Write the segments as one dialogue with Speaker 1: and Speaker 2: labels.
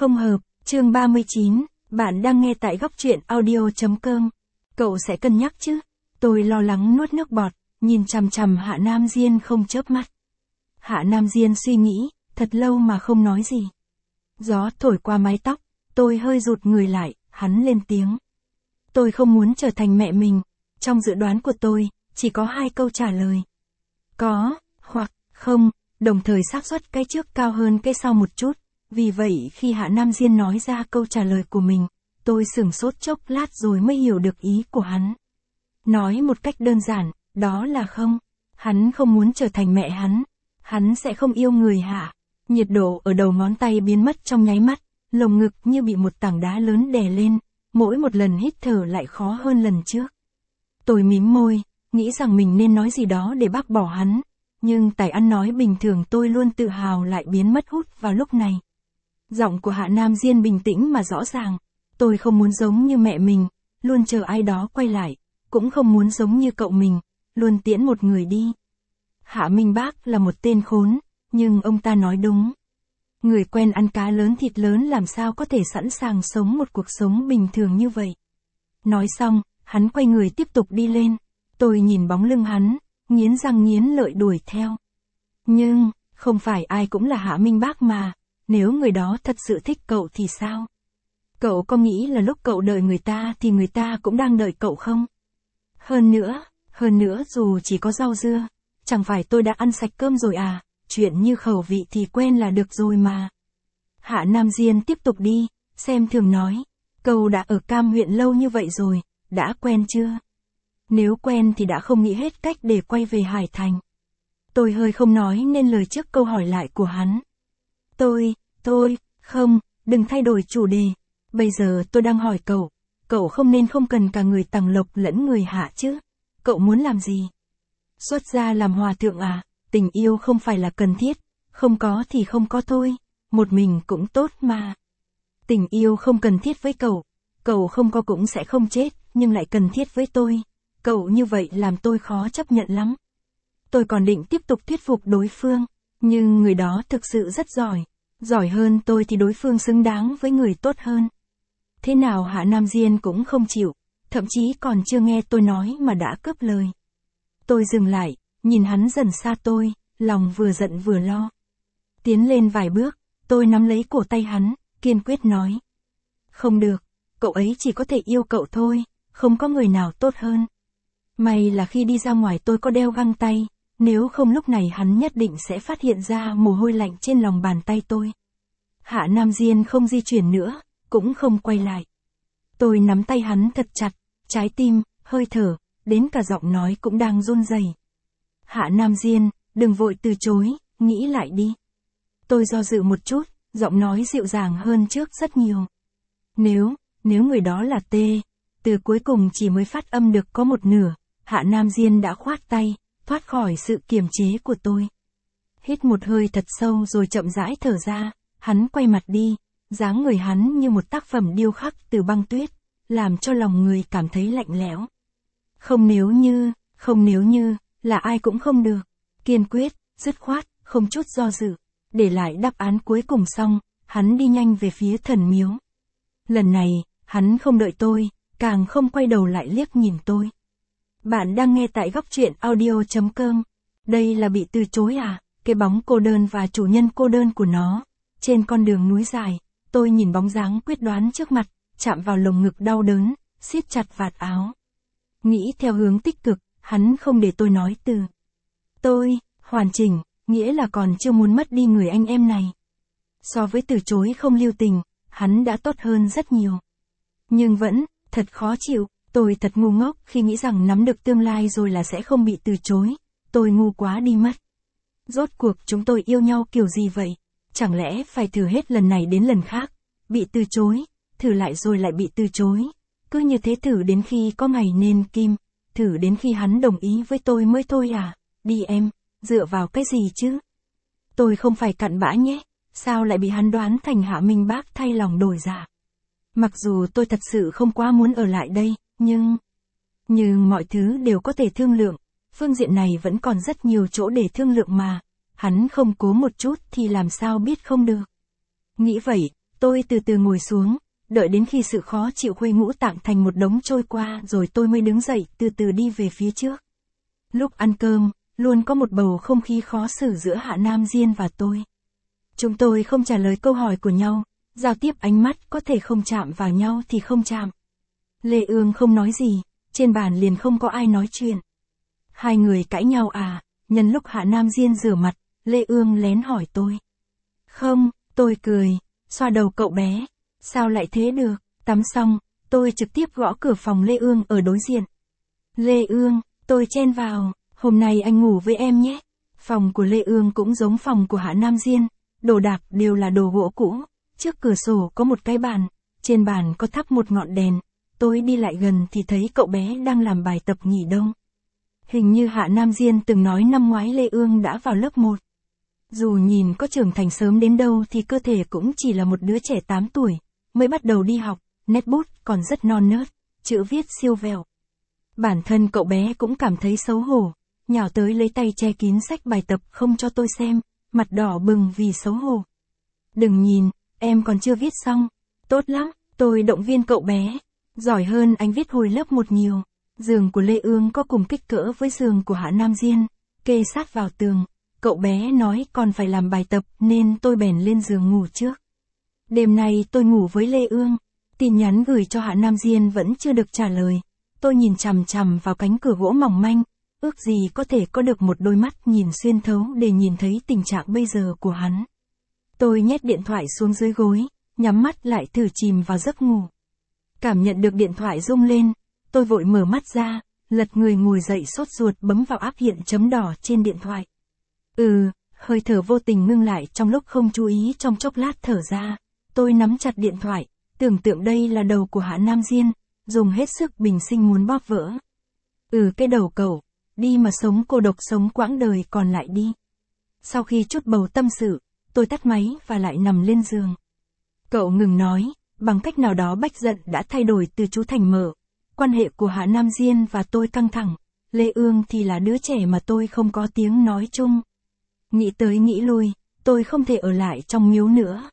Speaker 1: Không hợp, chương 39, bạn đang nghe tại góc truyện audio.com. Cậu sẽ cân nhắc chứ? Tôi lo lắng nuốt nước bọt, nhìn chằm chằm Hạ Nam Diên không chớp mắt. Hạ Nam Diên suy nghĩ, thật lâu mà không nói gì. Gió thổi qua mái tóc, tôi hơi rụt người lại, hắn lên tiếng. Tôi không muốn trở thành mẹ mình. Trong dự đoán của tôi, chỉ có 2 câu trả lời. Có, hoặc, không, đồng thời xác suất cái trước cao hơn cái sau một chút. Vì vậy khi Hạ Nam Diên nói ra câu trả lời của mình, tôi sửng sốt chốc lát rồi mới hiểu được ý của hắn. Nói một cách đơn giản, đó là không. Hắn không muốn trở thành mẹ hắn. Hắn sẽ không yêu người Hạ. Nhiệt độ ở đầu ngón tay biến mất trong nháy mắt, lồng ngực như bị một tảng đá lớn đè lên, mỗi một lần hít thở lại khó hơn lần trước. Tôi mím môi, nghĩ rằng mình nên nói gì đó để bác bỏ hắn, nhưng tài ăn nói bình thường tôi luôn tự hào lại biến mất hút vào lúc này. Giọng của Hạ Nam Diên bình tĩnh mà rõ ràng, tôi không muốn giống như mẹ mình, luôn chờ ai đó quay lại, cũng không muốn giống như cậu mình, luôn tiễn một người đi. Hạ Minh Bác là một tên khốn, nhưng ông ta nói đúng. Người quen ăn cá lớn thịt lớn làm sao có thể sẵn sàng sống một cuộc sống bình thường như vậy. Nói xong, hắn quay người tiếp tục đi lên. Tôi nhìn bóng lưng hắn, nghiến răng nghiến lợi đuổi theo. Nhưng, không phải ai cũng là Hạ Minh Bác mà, nếu người đó thật sự thích cậu thì sao? Cậu có nghĩ là lúc cậu đợi người ta thì người ta cũng đang đợi cậu không? Hơn nữa dù chỉ có rau dưa, chẳng phải tôi đã ăn sạch cơm rồi à, chuyện như khẩu vị thì quen là được rồi mà. Hạ Nam Diên tiếp tục đi, xem thường nói, cậu đã ở Cam huyện lâu như vậy rồi, đã quen chưa? Nếu quen thì đã không nghĩ hết cách để quay về Hải Thành. Tôi hơi không nói nên lời trước câu hỏi lại của hắn. Không, đừng thay đổi chủ đề. Bây giờ tôi đang hỏi cậu không cần cả người Tằng Lộc lẫn người Hạ chứ. Cậu muốn làm gì? Xuất gia làm hòa thượng à? Tình yêu không phải là cần thiết, không có thì không có thôi, một mình cũng tốt mà. Tình yêu không cần thiết với cậu không có cũng sẽ không chết, nhưng lại cần thiết với tôi. Cậu như vậy làm tôi khó chấp nhận lắm. Tôi còn định tiếp tục thuyết phục đối phương, nhưng người đó thực sự rất giỏi hơn tôi thì đối phương xứng đáng với người tốt hơn. Thế nào Hạ Nam Diên cũng không chịu, thậm chí còn chưa nghe tôi nói mà đã cướp lời. Tôi dừng lại, nhìn hắn dần xa tôi, lòng vừa giận vừa lo. Tiến lên vài bước, tôi nắm lấy cổ tay hắn, kiên quyết nói. Không được, cậu ấy chỉ có thể yêu cậu thôi, không có người nào tốt hơn. May là khi đi ra ngoài tôi có đeo găng tay, nếu không lúc này hắn nhất định sẽ phát hiện ra mồ hôi lạnh trên lòng bàn tay tôi. Hạ Nam Diên không di chuyển nữa, cũng không quay lại. Tôi nắm tay hắn thật chặt, trái tim, hơi thở, đến cả giọng nói cũng đang run rẩy. Hạ Nam Diên, đừng vội từ chối, nghĩ lại đi. Tôi do dự một chút, giọng nói dịu dàng hơn trước rất nhiều. Nếu người đó là T, từ cuối cùng chỉ mới phát âm được có một nửa, Hạ Nam Diên đã khoát tay, thoát khỏi sự kiềm chế của tôi. Hít một hơi thật sâu rồi chậm rãi thở ra, hắn quay mặt đi, dáng người hắn như một tác phẩm điêu khắc từ băng tuyết, làm cho lòng người cảm thấy lạnh lẽo. Không nếu như, là ai cũng không được. Kiên quyết, dứt khoát, không chút do dự. Để lại đáp án cuối cùng xong, hắn đi nhanh về phía thần miếu. Lần này, hắn không đợi tôi, càng không quay đầu lại liếc nhìn tôi. Bạn đang nghe tại góc truyện audio.com. Đây là bị từ chối à? Cái bóng cô đơn và chủ nhân cô đơn của nó. Trên con đường núi dài, tôi nhìn bóng dáng quyết đoán trước mặt, chạm vào lồng ngực đau đớn, siết chặt vạt áo. Nghĩ theo hướng tích cực, hắn không để tôi nói từ. Tôi, hoàn chỉnh, nghĩa là còn chưa muốn mất đi người anh em này. So với từ chối không lưu tình, hắn đã tốt hơn rất nhiều. Nhưng vẫn, thật khó chịu, tôi thật ngu ngốc khi nghĩ rằng nắm được tương lai rồi là sẽ không bị từ chối. Tôi ngu quá đi mất. Rốt cuộc chúng tôi yêu nhau kiểu gì vậy? Chẳng lẽ phải thử hết lần này đến lần khác? Bị từ chối, thử lại rồi lại bị từ chối. Cứ như thế thử đến khi có ngày nên kim, thử đến khi hắn đồng ý với tôi mới thôi à? Đi em, dựa vào cái gì chứ? Tôi không phải cặn bã nhé, sao lại bị hắn đoán thành Hạ Minh Bác thay lòng đổi dạ? Mặc dù tôi thật sự không quá muốn ở lại đây, nhưng mọi thứ đều có thể thương lượng, phương diện này vẫn còn rất nhiều chỗ để thương lượng mà, hắn không cố một chút thì làm sao biết không được. Nghĩ vậy, Tôi từ từ ngồi xuống, đợi đến khi sự khó chịu khuây ngũ tạng thành một đống trôi qua rồi tôi mới đứng dậy từ từ đi về phía trước. Lúc ăn cơm, luôn có một bầu không khí khó xử giữa Hạ Nam Diên và tôi. Chúng tôi không trả lời câu hỏi của nhau, giao tiếp ánh mắt có thể không chạm vào nhau thì không chạm. Lê Ương không nói gì, trên bàn liền không có ai nói chuyện. Hai người cãi nhau à? Nhân lúc Hạ Nam Diên rửa mặt, Lê Ương lén hỏi tôi. Không, tôi cười, xoa đầu cậu bé. Sao lại thế được? Tắm xong, tôi trực tiếp gõ cửa phòng Lê Ương ở đối diện. Lê Ương, tôi chen vào, hôm nay anh ngủ với em nhé. Phòng của Lê Ương cũng giống phòng của Hạ Nam Diên, đồ đạc đều là đồ gỗ cũ. Trước cửa sổ có một cái bàn, trên bàn có thắp một ngọn đèn. Tôi đi lại gần thì thấy cậu bé đang làm bài tập nghỉ đông. Hình như Hạ Nam Diên từng nói năm ngoái Lê Ương đã vào lớp 1. Dù nhìn có trưởng thành sớm đến đâu thì cơ thể cũng chỉ là một đứa trẻ 8 tuổi, mới bắt đầu đi học, nét bút còn rất non nớt, chữ viết siêu vẹo. Bản thân cậu bé cũng cảm thấy xấu hổ, nhào tới lấy tay che kín sách bài tập không cho tôi xem, mặt đỏ bừng vì xấu hổ. Đừng nhìn, em còn chưa viết xong. Tốt lắm, tôi động viên cậu bé. Giỏi hơn anh viết hồi lớp 1 nhiều. Giường của Lê Ương có cùng kích cỡ với giường của Hạ Nam Diên, kê sát vào tường. Cậu bé nói còn phải làm bài tập nên tôi bèn lên giường ngủ trước. Đêm nay tôi ngủ với Lê Ương. Tin nhắn gửi cho Hạ Nam Diên vẫn chưa được trả lời. Tôi nhìn chằm chằm vào cánh cửa gỗ mỏng manh, ước gì có thể có được một đôi mắt nhìn xuyên thấu để nhìn thấy tình trạng bây giờ của hắn. Tôi nhét điện thoại xuống dưới gối, nhắm mắt lại thử chìm vào giấc ngủ. Cảm nhận được điện thoại rung lên, tôi vội mở mắt ra, lật người ngồi dậy sốt ruột bấm vào app hiện chấm đỏ trên điện thoại. Hơi thở vô tình ngưng lại trong lúc không chú ý, trong chốc lát thở ra. Tôi nắm chặt điện thoại, tưởng tượng đây là đầu của Hạ Nam Diên, dùng hết sức bình sinh muốn bóp vỡ. Cái đầu cậu, đi mà sống cô độc sống quãng đời còn lại đi. Sau khi chút bầu tâm sự, tôi tắt máy và lại nằm lên giường. Cậu ngừng nói, bằng cách nào đó Bách Giận đã thay đổi từ chú thành mở. Quan hệ của Hạ Nam Diên và tôi căng thẳng, Lê Ương thì là đứa trẻ mà tôi không có tiếng nói chung. Nghĩ tới nghĩ lui, tôi không thể ở lại trong miếu nữa.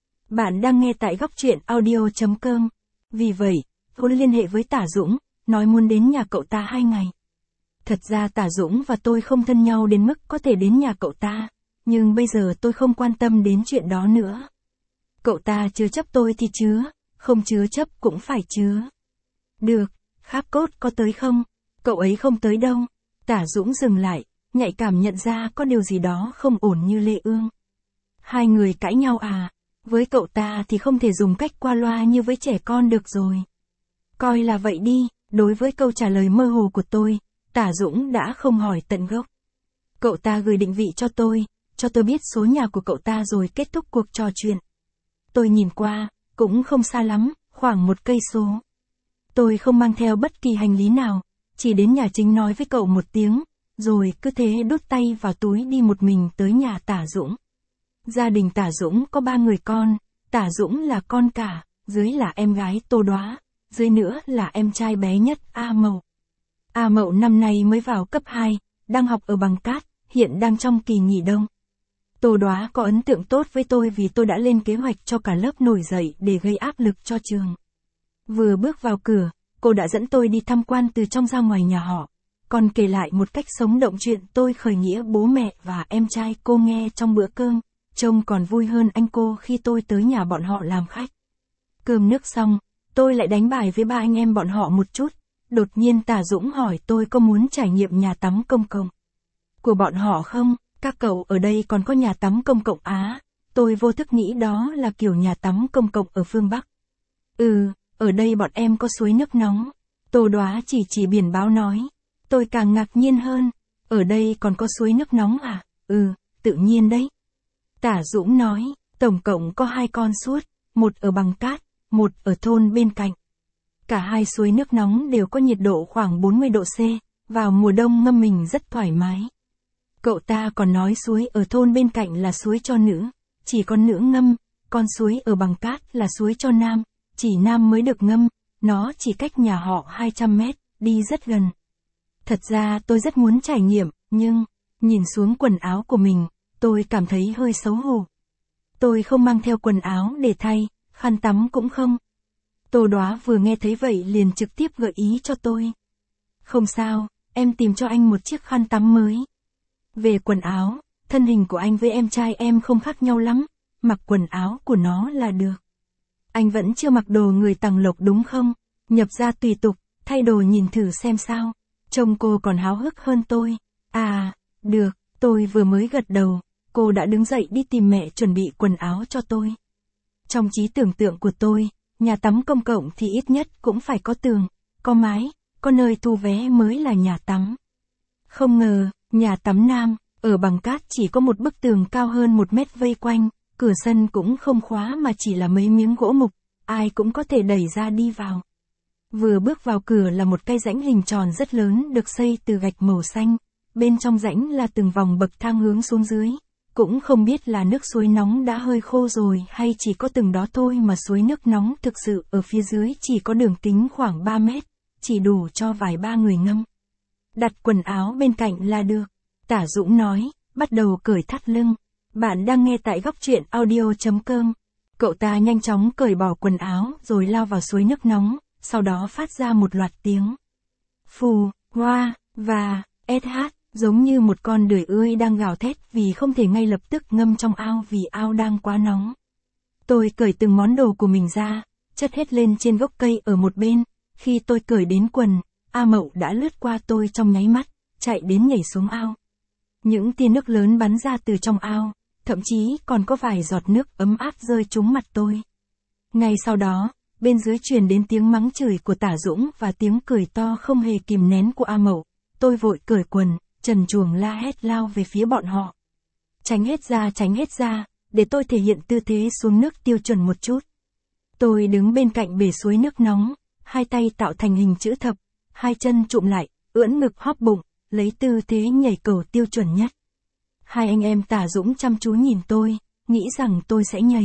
Speaker 1: Bạn đang nghe tại góc truyện audio.com. Vì vậy, tôi liên hệ với Tả Dũng, nói muốn đến nhà cậu ta 2 ngày. Thật ra Tả Dũng và tôi không thân nhau đến mức có thể đến nhà cậu ta, nhưng bây giờ tôi không quan tâm đến chuyện đó nữa. Cậu ta chứa chấp tôi thì chứa, không chứa chấp cũng phải chứa. Được, Kháp Cốt có tới không? Cậu ấy không tới đâu. Tả Dũng dừng lại, nhạy cảm nhận ra có điều gì đó không ổn như Lê Ương. Hai người cãi nhau à? Với cậu ta thì không thể dùng cách qua loa như với trẻ con được rồi. Coi là vậy đi, đối với câu trả lời mơ hồ của tôi, Tả Dũng đã không hỏi tận gốc. Cậu ta gửi định vị cho tôi biết số nhà của cậu ta rồi kết thúc cuộc trò chuyện. Tôi nhìn qua, cũng không xa lắm, khoảng 1 cây số. Tôi không mang theo bất kỳ hành lý nào, chỉ đến nhà chính nói với cậu một tiếng, rồi cứ thế đút tay vào túi đi một mình tới nhà Tả Dũng. Gia đình Tả Dũng có 3 người con, Tả Dũng là con cả, dưới là em gái Tô Đóa, dưới nữa là em trai bé nhất A Mậu. A Mậu năm nay mới vào cấp 2, đang học ở Bằng Cát, hiện đang trong kỳ nghỉ đông. Tô Đóa có ấn tượng tốt với tôi vì tôi đã lên kế hoạch cho cả lớp nổi dậy để gây áp lực cho trường. Vừa bước vào cửa, cô đã dẫn tôi đi tham quan từ trong ra ngoài nhà họ, còn kể lại một cách sống động chuyện tôi khởi nghĩa bố mẹ và em trai cô nghe trong bữa cơm, trông còn vui hơn anh cô khi tôi tới nhà bọn họ làm khách. Cơm nước xong, tôi lại đánh bài với 3 anh em bọn họ một chút, đột nhiên Tả Dũng hỏi tôi có muốn trải nghiệm nhà tắm công cộng của bọn họ không? Các cậu ở đây còn có nhà tắm công cộng á? Tôi vô thức nghĩ đó là kiểu nhà tắm công cộng ở phương Bắc. Ở đây bọn em có suối nước nóng. Tô Đóa chỉ biển báo nói. Tôi càng ngạc nhiên hơn. Ở đây còn có suối nước nóng à? Tự nhiên đấy. Tả Dũng nói, tổng cộng có 2 con suốt, một ở Bằng Cát, một ở thôn bên cạnh. Cả 2 suối nước nóng đều có nhiệt độ khoảng 40 độ C, vào mùa đông ngâm mình rất thoải mái. Cậu ta còn nói suối ở thôn bên cạnh là suối cho nữ, chỉ con nữ ngâm, con suối ở Bằng Cát là suối cho nam, chỉ nam mới được ngâm, nó chỉ cách nhà họ 200 mét, đi rất gần. Thật ra tôi rất muốn trải nghiệm, nhưng, nhìn xuống quần áo của mình, tôi cảm thấy hơi xấu hổ. Tôi không mang theo quần áo để thay, khăn tắm cũng không. Tô Đóa vừa nghe thấy vậy liền trực tiếp gợi ý cho tôi. Không sao, em tìm cho anh một chiếc khăn tắm mới. Về quần áo, thân hình của anh với em trai em không khác nhau lắm, mặc quần áo của nó là được. Anh vẫn chưa mặc đồ người Tằng Lộc đúng không? Nhập ra tùy tục, thay đồ nhìn thử xem sao. Trông cô còn háo hức hơn tôi. À, được, tôi vừa mới gật đầu, cô đã đứng dậy đi tìm mẹ chuẩn bị quần áo cho tôi. Trong trí tưởng tượng của tôi, nhà tắm công cộng thì ít nhất cũng phải có tường, có mái, có nơi thu vé mới là nhà tắm. Không ngờ, nhà tắm nam, ở bằng cát chỉ có một bức tường cao hơn 1 mét vây quanh, cửa sân cũng không khóa mà chỉ là mấy miếng gỗ mục, ai cũng có thể đẩy ra đi vào. Vừa bước vào cửa là một cái rãnh hình tròn rất lớn được xây từ gạch màu xanh, bên trong rãnh là từng vòng bậc thang hướng xuống dưới. Cũng không biết là nước suối nóng đã hơi khô rồi hay chỉ có từng đó thôi mà suối nước nóng thực sự ở phía dưới chỉ có đường kính khoảng 3 mét, chỉ đủ cho vài ba người ngâm. Đặt quần áo bên cạnh là được. Tả Dũng nói, bắt đầu cởi thắt lưng. Bạn đang nghe tại góc truyện audio.com. Cậu ta nhanh chóng cởi bỏ quần áo rồi lao vào suối nước nóng, sau đó phát ra một loạt tiếng. Phù, hoa, và, sh. Giống như một con đười ươi đang gào thét vì không thể ngay lập tức ngâm trong ao vì ao đang quá nóng. Tôi cởi từng món đồ của mình ra, chất hết lên trên gốc cây ở một bên. Khi tôi cởi đến quần, A Mậu đã lướt qua tôi trong nháy mắt, chạy đến nhảy xuống ao. Những tia nước lớn bắn ra từ trong ao, thậm chí còn có vài giọt nước ấm áp rơi trúng mặt tôi. Ngay sau đó, bên dưới truyền đến tiếng mắng chửi của Tả Dũng và tiếng cười to không hề kìm nén của A Mậu. Tôi vội cởi quần, trần truồng la hét lao về phía bọn họ. Tránh hết ra, để tôi thể hiện tư thế xuống nước tiêu chuẩn một chút. Tôi đứng bên cạnh bể suối nước nóng, hai tay tạo thành hình chữ thập, hai chân chụm lại, ưỡn ngực hóp bụng, lấy tư thế nhảy cầu tiêu chuẩn nhất. Hai anh em Tả Dũng chăm chú nhìn tôi, nghĩ rằng tôi sẽ nhảy.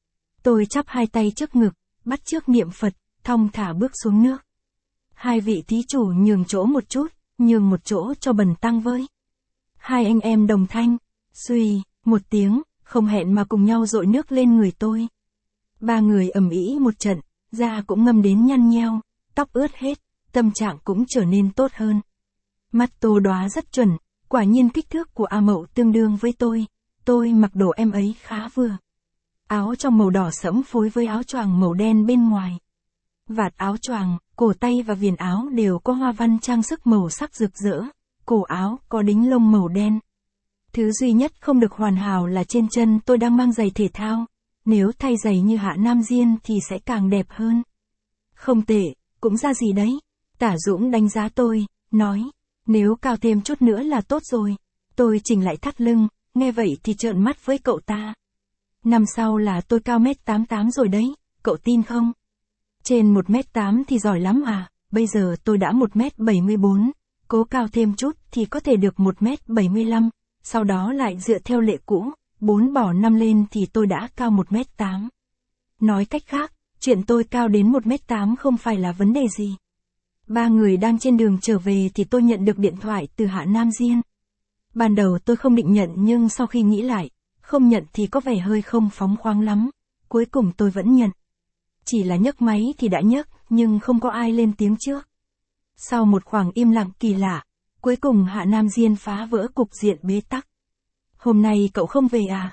Speaker 1: Tôi chắp hai tay trước ngực, bắt chước niệm Phật, thong thả bước xuống nước. Hai vị thí chủ nhường chỗ một chút, nhường một chỗ cho bần tăng với. Hai anh em đồng thanh, xuy, một tiếng, không hẹn mà cùng nhau dội nước lên người tôi. Ba người ầm ĩ một trận, da cũng ngâm đến nhăn nheo, tóc ướt hết, tâm trạng cũng trở nên tốt hơn. Mắt Tô Đóa rất chuẩn, quả nhiên kích thước của A Mậu tương đương với tôi mặc đồ em ấy khá vừa. Áo trong màu đỏ sẫm phối với áo choàng màu đen bên ngoài. Vạt áo choàng, cổ tay và viền áo đều có hoa văn trang sức màu sắc rực rỡ, cổ áo có đính lông màu đen. Thứ duy nhất không được hoàn hảo là trên chân tôi đang mang giày thể thao, nếu thay giày như Hạ Nam Diên thì sẽ càng đẹp hơn. Không tệ, cũng ra gì đấy. Tả Dũng đánh giá tôi, nói, nếu cao thêm chút nữa là tốt rồi. Tôi chỉnh lại thắt lưng, nghe vậy thì trợn mắt với cậu ta. Năm sau là tôi cao 1m88 rồi đấy, cậu tin không? Trên 1m8 thì giỏi lắm à, bây giờ tôi đã 1m74, cố cao thêm chút thì có thể được 1m75, sau đó lại dựa theo lệ cũ, 4 bỏ 5 lên thì tôi đã cao 1m8. Nói cách khác, chuyện tôi cao đến 1m8 không phải là vấn đề gì. Ba người đang trên đường trở về thì tôi nhận được điện thoại từ Hạ Nam Diên. Ban đầu tôi không định nhận nhưng sau khi nghĩ lại, không nhận thì có vẻ hơi không phóng khoáng lắm, cuối cùng tôi vẫn nhận. Chỉ là nhấc máy thì đã nhấc, nhưng không có ai lên tiếng trước. Sau một khoảng im lặng kỳ lạ, cuối cùng Hạ Nam Diên phá vỡ cục diện bế tắc. Hôm nay cậu không về à?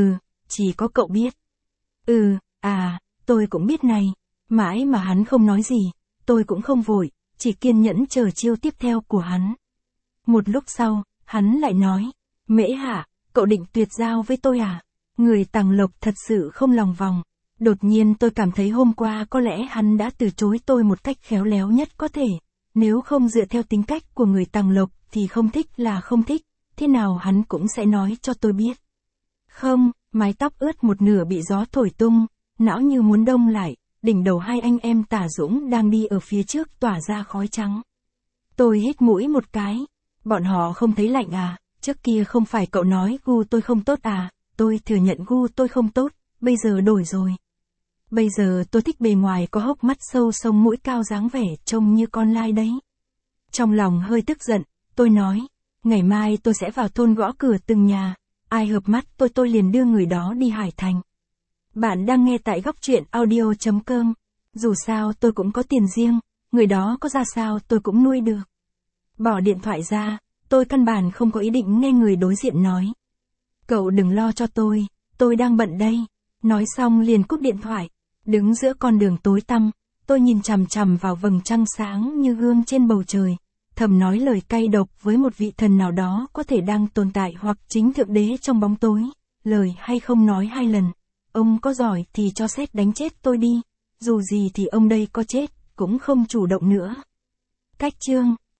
Speaker 1: Chỉ có cậu biết. Tôi cũng biết này. Mãi mà hắn không nói gì, tôi cũng không vội, chỉ kiên nhẫn chờ chiêu tiếp theo của hắn. Một lúc sau, hắn lại nói, Mễ Hạ, cậu định tuyệt giao với tôi à? Người Tằng Lộc thật sự không lòng vòng. Đột nhiên tôi cảm thấy hôm qua có lẽ hắn đã từ chối tôi một cách khéo léo nhất có thể. Nếu không dựa theo tính cách của người Tằng Lộc thì không thích là không thích, thế nào hắn cũng sẽ nói cho tôi biết. Không, mái tóc ướt một nửa bị gió thổi tung, não như muốn đông lại, đỉnh đầu hai anh em Tả Dũng đang đi ở phía trước tỏa ra khói trắng. Tôi hít mũi một cái, bọn họ không thấy lạnh à, trước kia không phải cậu nói gu tôi không tốt à, tôi thừa nhận gu tôi không tốt, bây giờ đổi rồi. Bây giờ tôi thích bề ngoài có hốc mắt sâu sống mũi cao dáng vẻ trông như con lai đấy. Trong lòng hơi tức giận, tôi nói, ngày mai tôi sẽ vào thôn gõ cửa từng nhà, ai hợp mắt tôi liền đưa người đó đi Hải Thành. Bạn đang nghe tại góc truyện audio.com. Dù sao tôi cũng có tiền riêng, người đó có ra sao tôi cũng nuôi được. Bỏ điện thoại ra, tôi căn bản không có ý định nghe người đối diện nói. Cậu đừng lo cho tôi đang bận đây. Nói xong liền cúp điện thoại. Đứng giữa con đường tối tăm, tôi nhìn chằm chằm vào vầng trăng sáng như gương trên bầu trời, thầm nói lời cay độc với một vị thần nào đó có thể đang tồn tại hoặc chính thượng đế trong bóng tối. Lời hay không nói 2 lần. Ông có giỏi thì cho sét đánh chết tôi đi. Dù gì thì ông đây có chết, cũng không chủ động nữa. Cách chương